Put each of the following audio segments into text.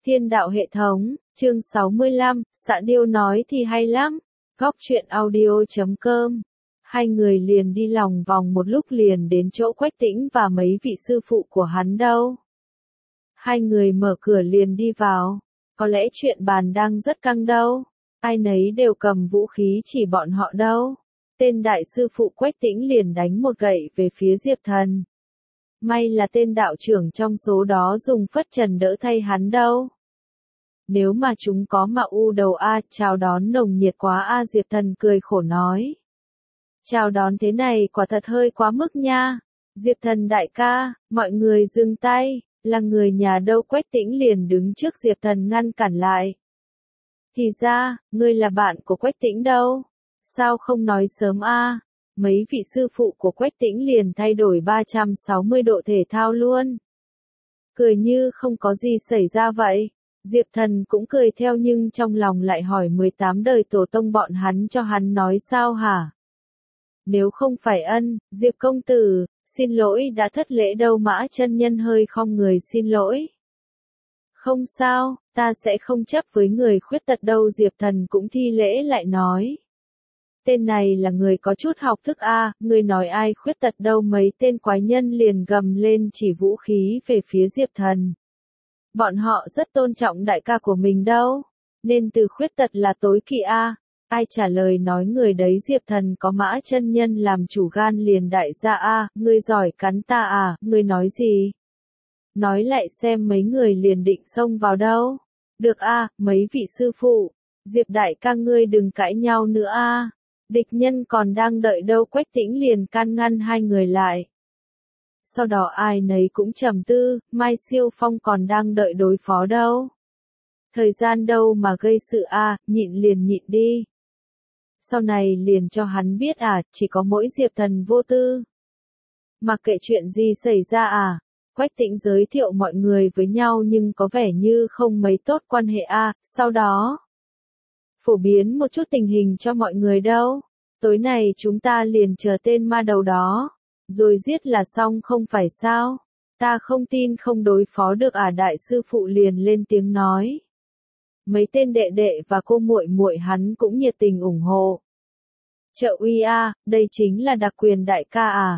Thiên đạo hệ thống, chương 65, Xạ Điêu nói thì hay lắm. Góc truyện audio.com. Hai người liền đi lòng vòng một lúc liền đến chỗ Quách Tĩnh và mấy vị sư phụ của hắn đâu. Hai người mở cửa liền đi vào. Có lẽ chuyện bàn đang rất căng đâu. Ai nấy đều cầm vũ khí chỉ bọn họ đâu. Tên đại sư phụ Quách Tĩnh liền đánh một gậy về phía Diệp Thần. May là tên đạo trưởng trong số đó dùng phất trần đỡ thay hắn đâu. Nếu mà chúng có mà u đầu chào đón nồng nhiệt quá Diệp Thần cười khổ nói. Chào đón thế này quả thật hơi quá mức nha. Diệp Thần đại ca, mọi người dừng tay, là người nhà đâu. Quách Tĩnh liền đứng trước Diệp Thần ngăn cản lại. Thì ra, ngươi là bạn của Quách Tĩnh đâu? Sao không nói sớm Mấy vị sư phụ của Quách Tĩnh liền thay đổi 360 độ thể thao luôn. Cười như không có gì xảy ra vậy. Diệp Thần cũng cười theo nhưng trong lòng lại hỏi 18 đời tổ tông bọn hắn cho hắn nói sao hả? Nếu không phải Diệp công tử, xin lỗi đã thất lễ đâu. Mã chân nhân hơi khom người xin lỗi. Không sao, ta sẽ không chấp với người khuyết tật đâu. Diệp Thần cũng thi lễ lại nói. Tên này là người có chút học thức người nói ai khuyết tật đâu. Mấy tên quái nhân liền gầm lên chỉ vũ khí về phía Diệp Thần. Bọn họ rất tôn trọng đại ca của mình đâu, nên từ khuyết tật là tối kỵ Ai trả lời nói người đấy. Diệp Thần có Mã chân nhân làm chủ gan liền đại gia ngươi giỏi cắn ta ngươi nói gì? Nói lại xem. Mấy người liền định xông vào đâu. Được mấy vị sư phụ, Diệp đại ca ngươi đừng cãi nhau nữa địch nhân còn đang đợi đâu. Quách Tĩnh liền can ngăn hai người lại. Sau đó ai nấy cũng trầm tư, Mai Siêu Phong còn đang đợi đối phó đâu. Thời gian đâu mà gây sự nhịn liền nhịn đi. Sau này liền cho hắn biết chỉ có mỗi Diệp Thần vô tư. Mặc kệ chuyện gì xảy ra Quách Tĩnh giới thiệu mọi người với nhau nhưng có vẻ như không mấy tốt quan hệ sau đó. Phổ biến một chút tình hình cho mọi người đâu. Tối nay chúng ta liền chờ tên ma đầu đó. Rồi giết là xong không phải sao? Ta không tin không đối phó được đại sư phụ liền lên tiếng nói. Mấy tên đệ đệ và cô muội muội hắn cũng nhiệt tình ủng hộ. Trợ uy đây chính là đặc quyền đại ca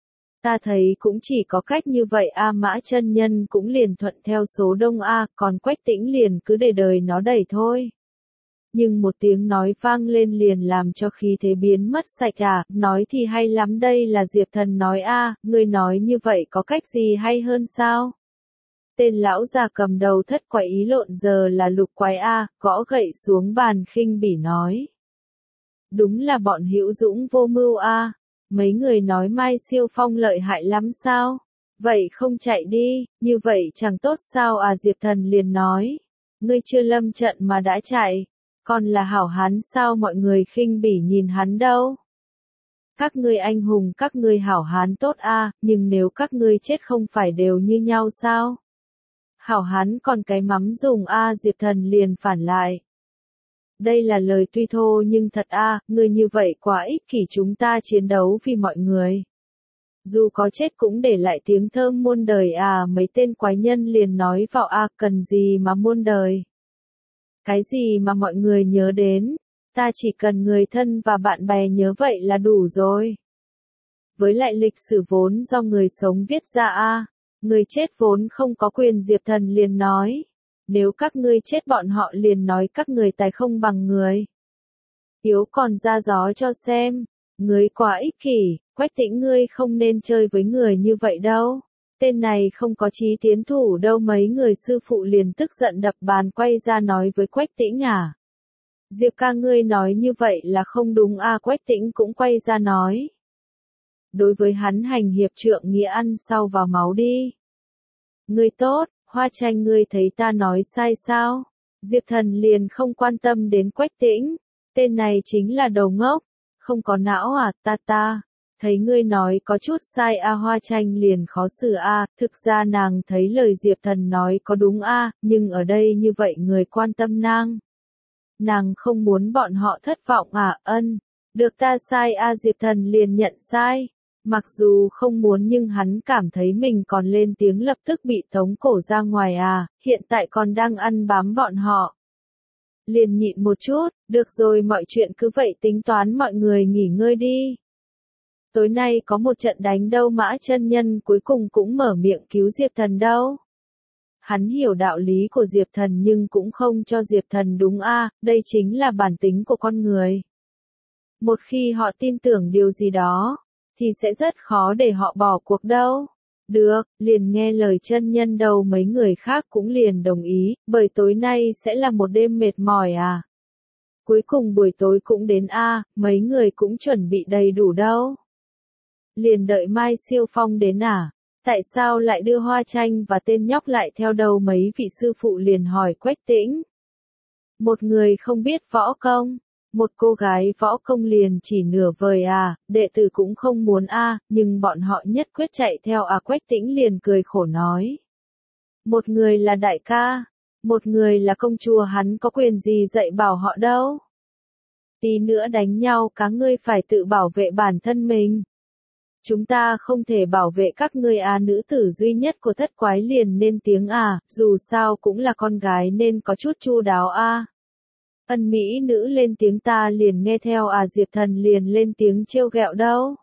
Ta thấy cũng chỉ có cách như vậy Mã chân nhân cũng liền thuận theo số đông còn Quách Tĩnh liền cứ để đời nó đẩy thôi. Nhưng một tiếng nói vang lên liền làm cho khí thế biến mất sạch nói thì hay lắm đây là Diệp Thần nói ngươi nói như vậy có cách gì hay hơn sao? Tên lão già cầm đầu thất quái ý lộn giờ là lục quái gõ gậy xuống bàn khinh bỉ nói. Đúng là bọn hữu dũng vô mưu mấy người nói Mai Siêu Phong lợi hại lắm sao? Vậy không chạy đi, như vậy chẳng tốt sao Diệp Thần liền nói. Ngươi chưa lâm trận mà đã chạy. Còn là hảo hán sao mọi người khinh bỉ nhìn hắn đâu. Các ngươi anh hùng các ngươi hảo hán tốt nhưng nếu các ngươi chết không phải đều như nhau sao? Hảo hán còn cái mắm dùng Diệp Thần liền phản lại. Đây là lời tuy thô nhưng thật ngươi như vậy quá ích kỷ chúng ta chiến đấu vì mọi người. Dù có chết cũng để lại tiếng thơm muôn đời mấy tên quái nhân liền nói vào cần gì mà muôn đời. Cái gì mà mọi người nhớ đến, ta chỉ cần người thân và bạn bè nhớ vậy là đủ rồi. Với lại lịch sử vốn do người sống viết ra người chết vốn không có quyền. Diệp Thần liền nói, nếu các ngươi chết bọn họ liền nói các người tài không bằng người. Yếu còn ra gió cho xem, ngươi quá ích kỷ, Quách Tĩnh ngươi không nên chơi với người như vậy đâu. Tên này không có chí tiến thủ đâu. Mấy người sư phụ liền tức giận đập bàn quay ra nói với Quách Tĩnh Diệp ca ngươi nói như vậy là không đúng Quách Tĩnh cũng quay ra nói. Đối với hắn hành hiệp trượng nghĩa ăn sau vào máu đi. Ngươi tốt, Hoa Tranh ngươi thấy ta nói sai sao? Diệp Thần liền không quan tâm đến Quách Tĩnh. Tên này chính là đầu ngốc, không có não ta. Thấy ngươi nói có chút sai Hoa Tranh liền khó xử thực ra nàng thấy lời Diệp Thần nói có đúng nhưng ở đây như vậy người quan tâm nàng không muốn bọn họ thất vọng được ta sai Diệp Thần liền nhận sai. Mặc dù không muốn nhưng hắn cảm thấy mình còn lên tiếng lập tức bị tống cổ ra ngoài à, hiện tại còn đang ăn bám bọn họ. Liền nhịn một chút, được rồi mọi chuyện cứ vậy tính toán mọi người nghỉ ngơi đi. Tối nay có một trận đánh đâu Mã chân nhân cuối cùng cũng mở miệng cứu Diệp Thần đâu. Hắn hiểu đạo lý của Diệp Thần nhưng cũng không cho Diệp Thần đúng a, đây chính là bản tính của con người. Một khi họ tin tưởng điều gì đó, thì sẽ rất khó để họ bỏ cuộc đâu. Được, liền nghe lời chân nhân đâu mấy người khác cũng liền đồng ý, bởi tối nay sẽ là một đêm mệt mỏi à. Cuối cùng buổi tối cũng đến a, mấy người cũng chuẩn bị đầy đủ đâu. Liền đợi Mai Siêu Phong đến à? Tại sao lại đưa Hoa Tranh và tên nhóc lại theo đầu mấy vị sư phụ liền hỏi Quách Tĩnh. Một người không biết võ công, một cô gái võ công liền chỉ nửa vời à, đệ tử cũng không muốn a, nhưng bọn họ nhất quyết chạy theo à. Quách Tĩnh liền cười khổ nói. Một người là đại ca, một người là công chúa, hắn có quyền gì dạy bảo họ đâu. Tí nữa đánh nhau các ngươi phải tự bảo vệ bản thân mình. Chúng ta không thể bảo vệ các ngươi à. Nữ tử duy nhất của thất quái liền lên tiếng à, dù sao cũng là con gái nên có chút chu đáo à. Ân mỹ nữ lên tiếng ta liền nghe theo à. Diệp Thần liền lên tiếng trêu ghẹo đâu.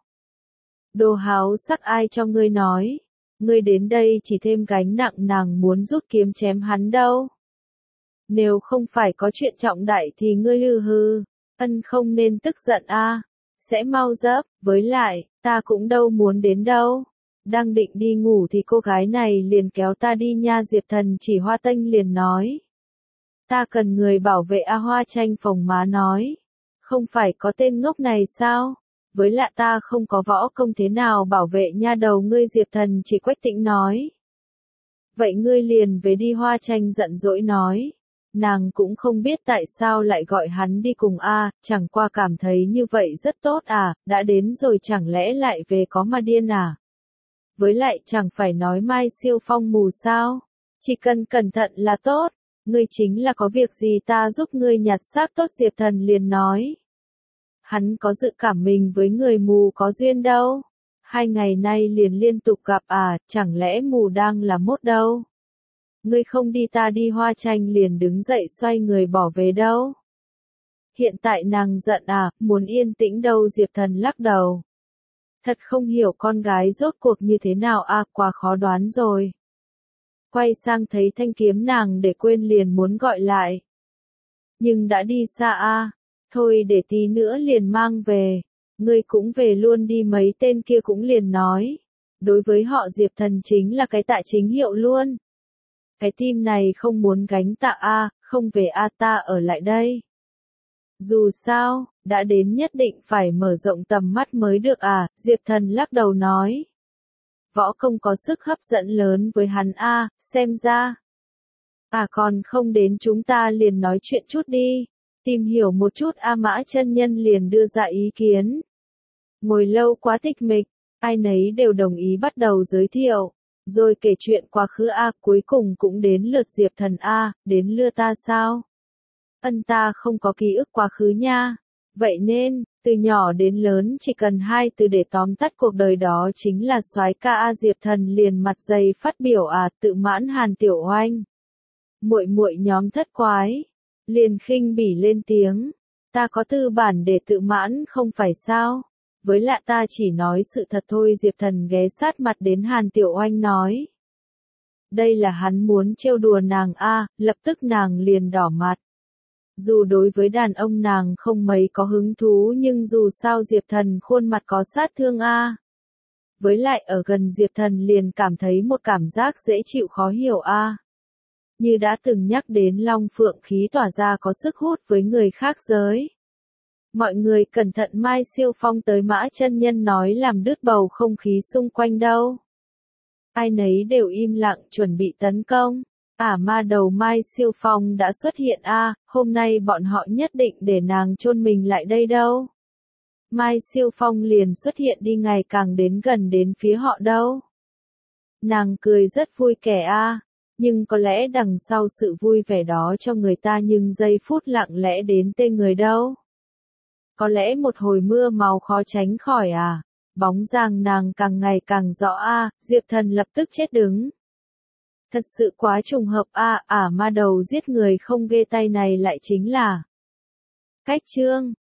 Đồ háo sắc ai cho ngươi nói, ngươi đến đây chỉ thêm gánh nặng, nàng muốn rút kiếm chém hắn đâu. Nếu không phải có chuyện trọng đại thì ngươi hừ. Ân không nên tức giận a, sẽ mau dấp, với lại, ta cũng đâu muốn đến đâu. Đang định đi ngủ thì cô gái này liền kéo ta đi nha. Diệp Thần chỉ Hoa Tênh liền nói. Ta cần người bảo vệ a. Hoa Tranh phồng má nói. Không phải có tên ngốc này sao? Với lại ta không có võ công thế nào bảo vệ nha đầu ngươi. Diệp Thần chỉ Quách Tĩnh nói. Vậy ngươi liền về đi. Hoa Tranh giận dỗi nói. Nàng cũng không biết tại sao lại gọi hắn đi cùng a, chẳng qua cảm thấy như vậy rất tốt à, đã đến rồi chẳng lẽ lại về có mà điên à. Với lại chẳng phải nói Mai Siêu Phong mù sao, chỉ cần cẩn thận là tốt, ngươi chính là có việc gì ta giúp ngươi nhặt xác tốt. Diệp Thần liền nói. Hắn có dự cảm mình với người mù có duyên đâu, 2 ngày nay liền liên tục gặp à, chẳng lẽ mù đang là mốt đâu. Ngươi không đi ta đi. Hoa Tranh liền đứng dậy xoay người bỏ về đâu. Hiện tại nàng giận à, muốn yên tĩnh đâu. Diệp Thần lắc đầu. Thật không hiểu con gái rốt cuộc như thế nào à, quá khó đoán rồi. Quay sang thấy thanh kiếm nàng để quên liền muốn gọi lại. Nhưng đã đi xa à, thôi để tí nữa liền mang về. Ngươi cũng về luôn đi. Mấy tên kia cũng liền nói. Đối với họ Diệp Thần chính là cái tạ chính hiệu luôn. Cái team này không muốn gánh tạ a, không về a, ta ở lại đây. Dù sao, đã đến nhất định phải mở rộng tầm mắt mới được à. Diệp Thần lắc đầu nói. Võ công có sức hấp dẫn lớn với hắn a, xem ra. À còn không đến chúng ta liền nói chuyện chút đi. Tìm hiểu một chút a. Mã chân nhân liền đưa ra ý kiến. Ngồi lâu quá tịch mịch, ai nấy đều đồng ý bắt đầu giới thiệu. Rồi kể chuyện quá khứ a, cuối cùng cũng đến lượt Diệp Thần a, đến lưa ta sao? Ân ta không có ký ức quá khứ nha. Vậy nên, từ nhỏ đến lớn chỉ cần 2 từ để tóm tắt cuộc đời đó chính là soái ca a. Diệp Thần liền mặt dày phát biểu à, tự mãn Hàn Tiểu Oanh. Muội muội nhóm thất quái, liền khinh bỉ lên tiếng. Ta có tư bản để tự mãn không phải sao? Với lại ta chỉ nói sự thật thôi. Diệp Thần ghé sát mặt đến Hàn Tiểu Oanh nói. Đây là hắn muốn trêu đùa nàng a, lập tức nàng liền đỏ mặt. Dù đối với đàn ông nàng không mấy có hứng thú nhưng dù sao Diệp Thần khuôn mặt có sát thương a. Với lại ở gần Diệp Thần liền cảm thấy một cảm giác dễ chịu khó hiểu a. Như đã từng nhắc đến Long Phượng khí tỏa ra có sức hút với người khác giới. Mọi người cẩn thận, Mai Siêu Phong tới. Mã chân nhân nói làm đứt bầu không khí xung quanh đâu. Ai nấy đều im lặng chuẩn bị tấn công. Ma đầu Mai Siêu Phong đã xuất hiện a, hôm nay bọn họ nhất định để nàng chôn mình lại đây đâu. Mai Siêu Phong liền xuất hiện đi ngày càng đến gần đến phía họ đâu. Nàng cười rất vui vẻ a, nhưng có lẽ đằng sau sự vui vẻ đó cho người ta nhưng giây phút lặng lẽ đến tê người đâu. Có lẽ một hồi mưa máu khó tránh khỏi à. bóng dáng nàng càng ngày càng rõ Diệp Thần lập tức chết đứng. Thật sự quá trùng hợp ma đầu giết người không ghê tay này lại chính là Cách Trương.